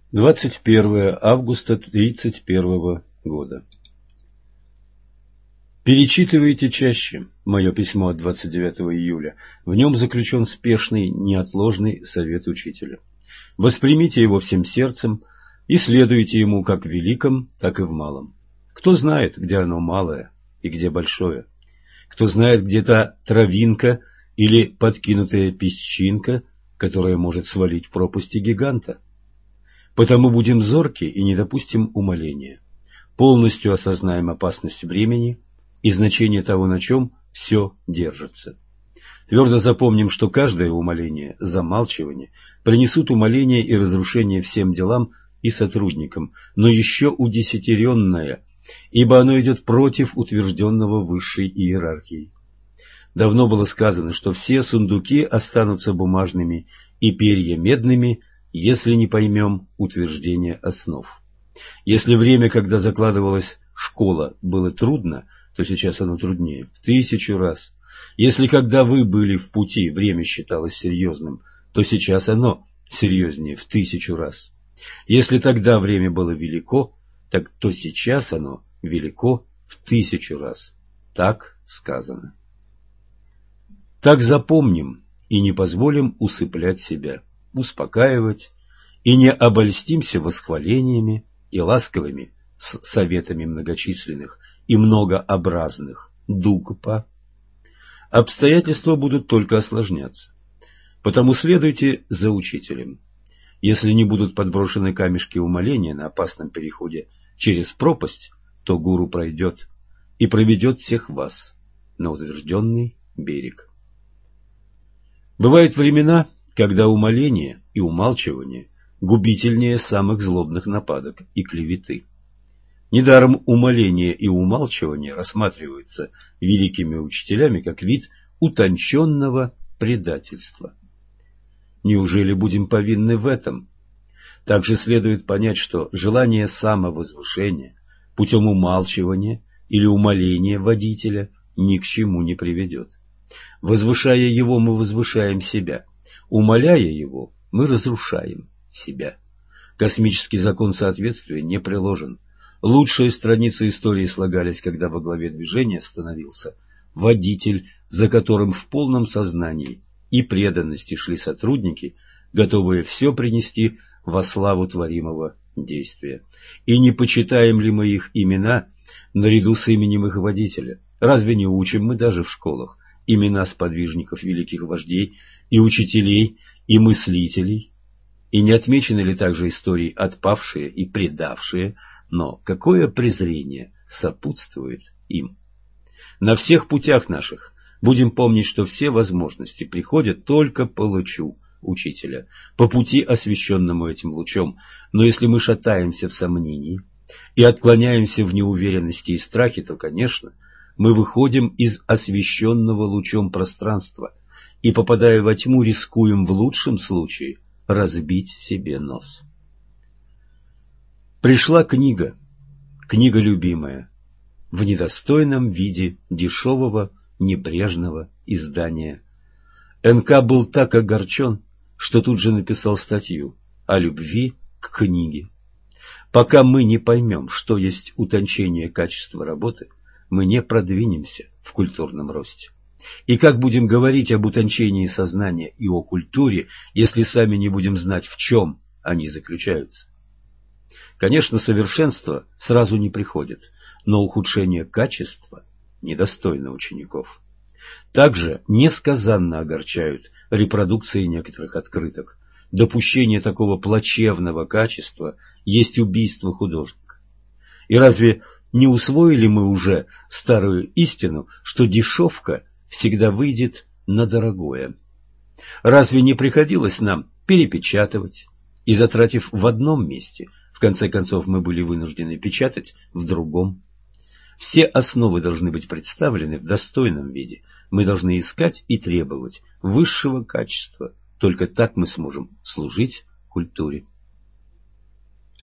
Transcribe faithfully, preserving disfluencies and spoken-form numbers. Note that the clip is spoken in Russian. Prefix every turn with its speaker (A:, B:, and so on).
A: двадцать первое августа тридцать первого года. Перечитывайте чаще мое письмо от двадцать девятого июля. В нем заключен спешный, неотложный совет учителя. Воспримите его всем сердцем и следуйте ему как в великом, так и в малом. Кто знает, где оно малое и где большое? Кто знает, где та травинка или подкинутая песчинка, которая может свалить в пропасти гиганта? Потому будем зорки и не допустим умаления. Полностью осознаем опасность времени и значение того, на чем все держится. Твердо запомним, что каждое умаление, замалчивание принесут умаление и разрушение всем делам и сотрудникам, но еще удесятеренное, ибо оно идет против утвержденного высшей иерархией. Давно было сказано, что все сундуки останутся бумажными и перья медными, если не поймем утверждение основ. Если время, когда закладывалась школа, было трудно, то сейчас оно труднее в тысячу раз. Если когда вы были в пути, время считалось серьезным, то сейчас оно серьезнее в тысячу раз. Если тогда время было велико, так то сейчас оно велико в тысячу раз. Так сказано. Так запомним и не позволим усыплять себя, успокаивать, и не обольстимся восхвалениями и ласковыми с советами многочисленных и многообразных дугпа. Обстоятельства будут только осложняться. Потому следуйте за учителем. Если не будут подброшены камешки умаления на опасном переходе через пропасть, то гуру пройдет и проведет всех вас на утвержденный берег. Бывают времена, когда умаление и умалчивание губительнее самых злобных нападок и клеветы. Недаром умаление и умалчивание рассматриваются великими учителями как вид утонченного предательства. Неужели будем повинны в этом? Также следует понять, что желание самовозвышения путем умалчивания или умаления водителя ни к чему не приведет. Возвышая его, мы возвышаем себя. Умаляя его, мы разрушаем себя. Космический закон соответствия не приложен. Лучшие страницы истории слагались, когда во главе движения становился водитель, за которым в полном сознании и преданности шли сотрудники, готовые все принести во славу творимого действия. И не почитаем ли мы их имена наряду с именем их водителя? Разве не учим мы даже в школах имена сподвижников великих вождей и учителей и мыслителей? И не отмечены ли также истории отпавшие и предавшие, но какое презрение сопутствует им? На всех путях наших будем помнить, что все возможности приходят только по лучу учителя, по пути, освещенному этим лучом. Но если мы шатаемся в сомнении и отклоняемся в неуверенности и страхе, то, конечно, мы выходим из освещенного лучом пространства и, попадая во тьму, рискуем в лучшем случае разбить себе нос. Пришла книга, книга любимая, в недостойном виде дешевого, небрежного издания. эн ка был так огорчен, что тут же написал статью о любви к книге. Пока мы не поймем, что есть утончение качества работы, мы не продвинемся в культурном росте. И как будем говорить об утончении сознания и о культуре, если сами не будем знать, в чем они заключаются? Конечно, совершенство сразу не приходит, но ухудшение качества недостойно учеников. Также несказанно огорчают репродукции некоторых открыток. Допущение такого плачевного качества есть убийство художника. И разве не усвоили мы уже старую истину, что дешевка всегда выйдет на дорогое? Разве не приходилось нам перепечатывать и, затратив в одном месте, в конце концов мы были вынуждены печатать в другом? Все основы должны быть представлены в достойном виде. Мы должны искать и требовать высшего качества. Только так мы сможем служить культуре.